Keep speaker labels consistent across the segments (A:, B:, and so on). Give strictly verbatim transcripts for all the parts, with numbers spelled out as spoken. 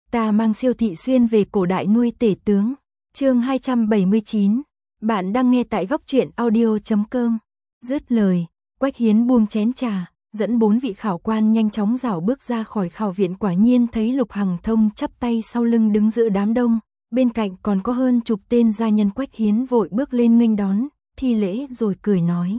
A: Ta mang siêu thị xuyên về cổ đại nuôi tể tướng. Chương hai trăm bảy mươi chín. Bạn đang nghe tại góc truyện audio chấm com. Dứt lời, Quách Hiến buông chén trà, dẫn bốn vị khảo quan nhanh chóng rảo bước ra khỏi khảo viện, quả nhiên thấy Lục Hằng Thông chắp tay sau lưng đứng giữa đám đông, bên cạnh còn có hơn chục tên gia nhân. Quách Hiến vội bước lên nghênh đón, thi lễ rồi cười nói: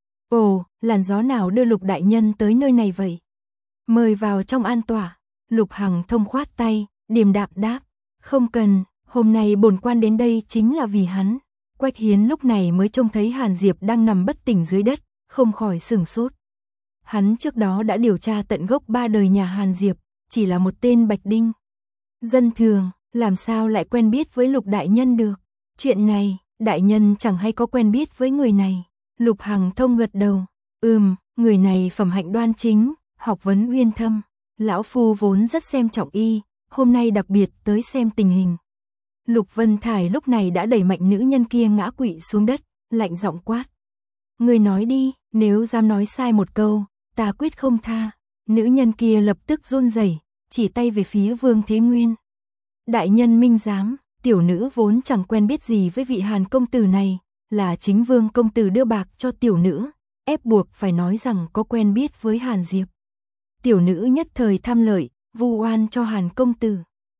A: "Ồ, làn gió nào đưa Lục đại nhân tới nơi này vậy? Mời vào trong an tọa." Lục Hằng Thông khoát tay, điềm đạm đáp: "Không cần, hôm nay bổn quan đến đây chính là vì hắn." Quách Hiến lúc này mới trông thấy Hàn Diệp đang nằm bất tỉnh dưới đất, không khỏi sửng sốt. Hắn trước đó đã điều tra tận gốc ba đời nhà Hàn Diệp, chỉ là một tên bạch đinh dân thường, làm sao lại quen biết với Lục đại nhân được? Chuyện này, đại nhân chẳng hay có quen biết với người này. Lục Hằng Thông gật đầu: "Ừm, người này phẩm hạnh đoan chính, học vấn uyên thâm, lão phu vốn rất xem trọng y, hôm nay đặc biệt tới xem tình hình." Lục Vân Thải lúc này đã đẩy mạnh nữ nhân kia ngã quỵ xuống đất, lạnh giọng quát: "Ngươi nói đi, nếu dám nói sai một câu, ta quyết không tha." Nữ nhân kia lập tức run rẩy, chỉ tay về phía Vương Thế Nguyên: "Đại nhân minh giám, tiểu nữ vốn chẳng quen biết gì với vị Hàn công tử này, là chính Vương công tử đưa bạc cho tiểu nữ, ép buộc phải nói rằng có quen biết với Hàn Diệp. Tiểu nữ nhất thời tham lợi, vu oan cho Hàn công tử.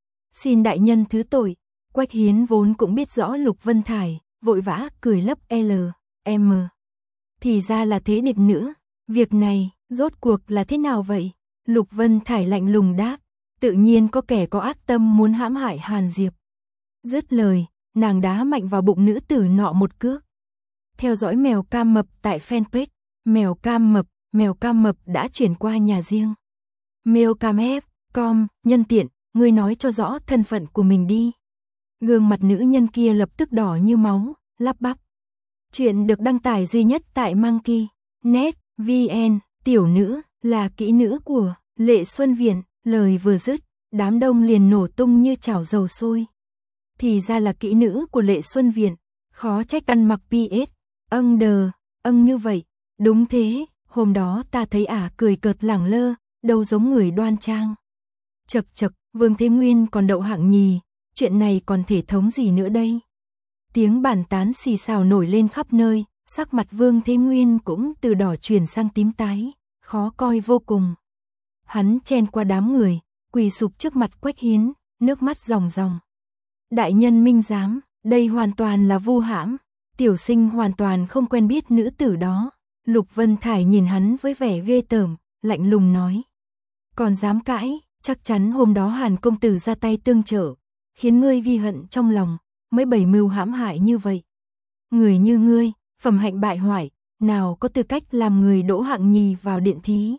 A: Xin đại nhân thứ tội." Quách Hiến vốn cũng biết rõ Lục Vân Thải, vội vã cười lấp L, M. "Thì ra là thế địch nữa, việc này, rốt cuộc là thế nào vậy?" Lục Vân Thải lạnh lùng đáp: "Tự nhiên có kẻ có ác tâm muốn hãm hại Hàn Diệp." Dứt lời, nàng đá mạnh vào bụng nữ tử nọ một cước. Theo dõi Mèo Cam Mập tại fanpage Mèo Cam Mập, Mèo Cam Mập đã chuyển qua nhà riêng. Mèo Cam ép com, nhân tiện, ngươi nói cho rõ thân phận của mình đi. Gương mặt nữ nhân kia lập tức đỏ như máu, lắp bắp: "Chuyện được đăng tải duy nhất tại Monkey net vn, tiểu nữ là kỹ nữ của Lệ Xuân Viện." Lời vừa dứt, đám đông liền nổ tung như chảo dầu sôi. Thì ra là kỹ nữ của Lệ Xuân Viện, khó trách ăn mặc pê ét, âng đờ, âng như vậy. Đúng thế, hôm đó ta thấy ả à cười cợt lẳng lơ, đâu giống người đoan trang. Chậc chậc, Vương Thế Nguyên còn đậu hạng nhì, chuyện này còn thể thống gì nữa đây? Tiếng bàn tán xì xào nổi lên khắp nơi, sắc mặt Vương Thế Nguyên cũng từ đỏ chuyển sang tím tái, khó coi vô cùng. Hắn chen qua đám người, quỳ sụp trước mặt Quách Hiến, nước mắt ròng ròng: "Đại nhân minh giám, đây hoàn toàn là vu hãm, tiểu sinh hoàn toàn không quen biết nữ tử đó." Lục Vân Thải nhìn hắn với vẻ ghê tởm, lạnh lùng nói: "Còn dám cãi, chắc chắn hôm đó Hàn công tử ra tay tương trợ, khiến ngươi ghi hận trong lòng, mới bày mưu hãm hại như vậy. Người như ngươi, phẩm hạnh bại hoại, nào có tư cách làm người đỗ hạng nhì vào điện thí."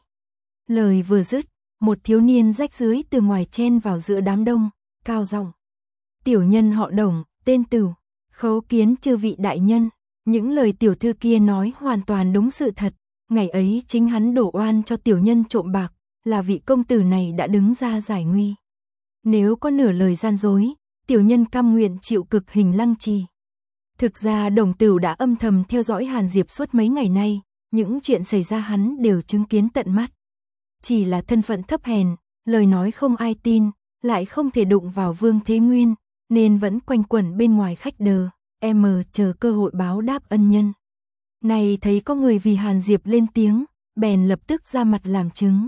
A: Lời vừa dứt, một thiếu niên rách rưới từ ngoài chen vào giữa đám đông, cao giọng: "Tiểu nhân họ Đồng, tên Tửu, khấu kiến chư vị đại nhân." Những lời tiểu thư kia nói hoàn toàn đúng sự thật, ngày ấy chính hắn đổ oan cho tiểu nhân trộm bạc, là vị công tử này đã đứng ra giải nguy. Nếu có nửa lời gian dối, tiểu nhân cam nguyện chịu cực hình lăng trì. Thực ra Đồng Tửu đã âm thầm theo dõi Hàn Diệp suốt mấy ngày nay, những chuyện xảy ra hắn đều chứng kiến tận mắt. Chỉ là thân phận thấp hèn, lời nói không ai tin, lại không thể đụng vào Vương Thế Nguyên, nên vẫn quanh quẩn bên ngoài khách đờ, em chờ cơ hội báo đáp ân nhân. Này thấy có người vì Hàn Diệp lên tiếng, bèn lập tức ra mặt làm chứng.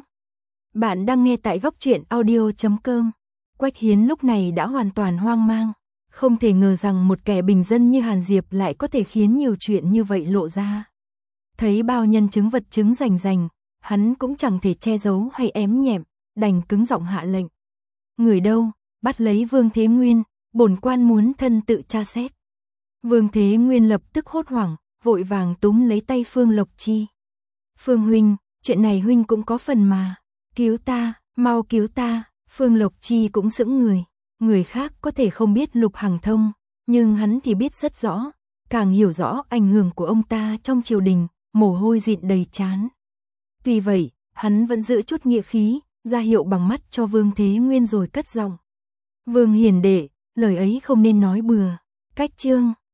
A: Bạn đang nghe tại góc truyện audio chấm com. Quách Hiến lúc này đã hoàn toàn hoang mang, không thể ngờ rằng một kẻ bình dân như Hàn Diệp lại có thể khiến nhiều chuyện như vậy lộ ra. Thấy bao nhân chứng vật chứng rành rành, hắn cũng chẳng thể che giấu hay ém nhẹm, đành cứng giọng hạ lệnh: "Người đâu, bắt lấy Vương Thế Nguyên, bổn quan muốn thân tự tra xét." Vương Thế Nguyên lập tức hốt hoảng, vội vàng túm lấy tay Phương Lộc Chi: "Phương huynh, chuyện này huynh cũng có phần mà, cứu ta, mau cứu ta." Phương Lộc Chi cũng sững người, người khác có thể không biết Lục Hằng Thông, nhưng hắn thì biết rất rõ, càng hiểu rõ ảnh hưởng của ông ta trong triều đình, mồ hôi dịn đầy trán. Tuy vậy, hắn vẫn giữ chút nghĩa khí, ra hiệu bằng mắt cho Vương Thế Nguyên rồi cất giọng: "Vương hiền đệ, lời ấy không nên nói bừa." Cách chương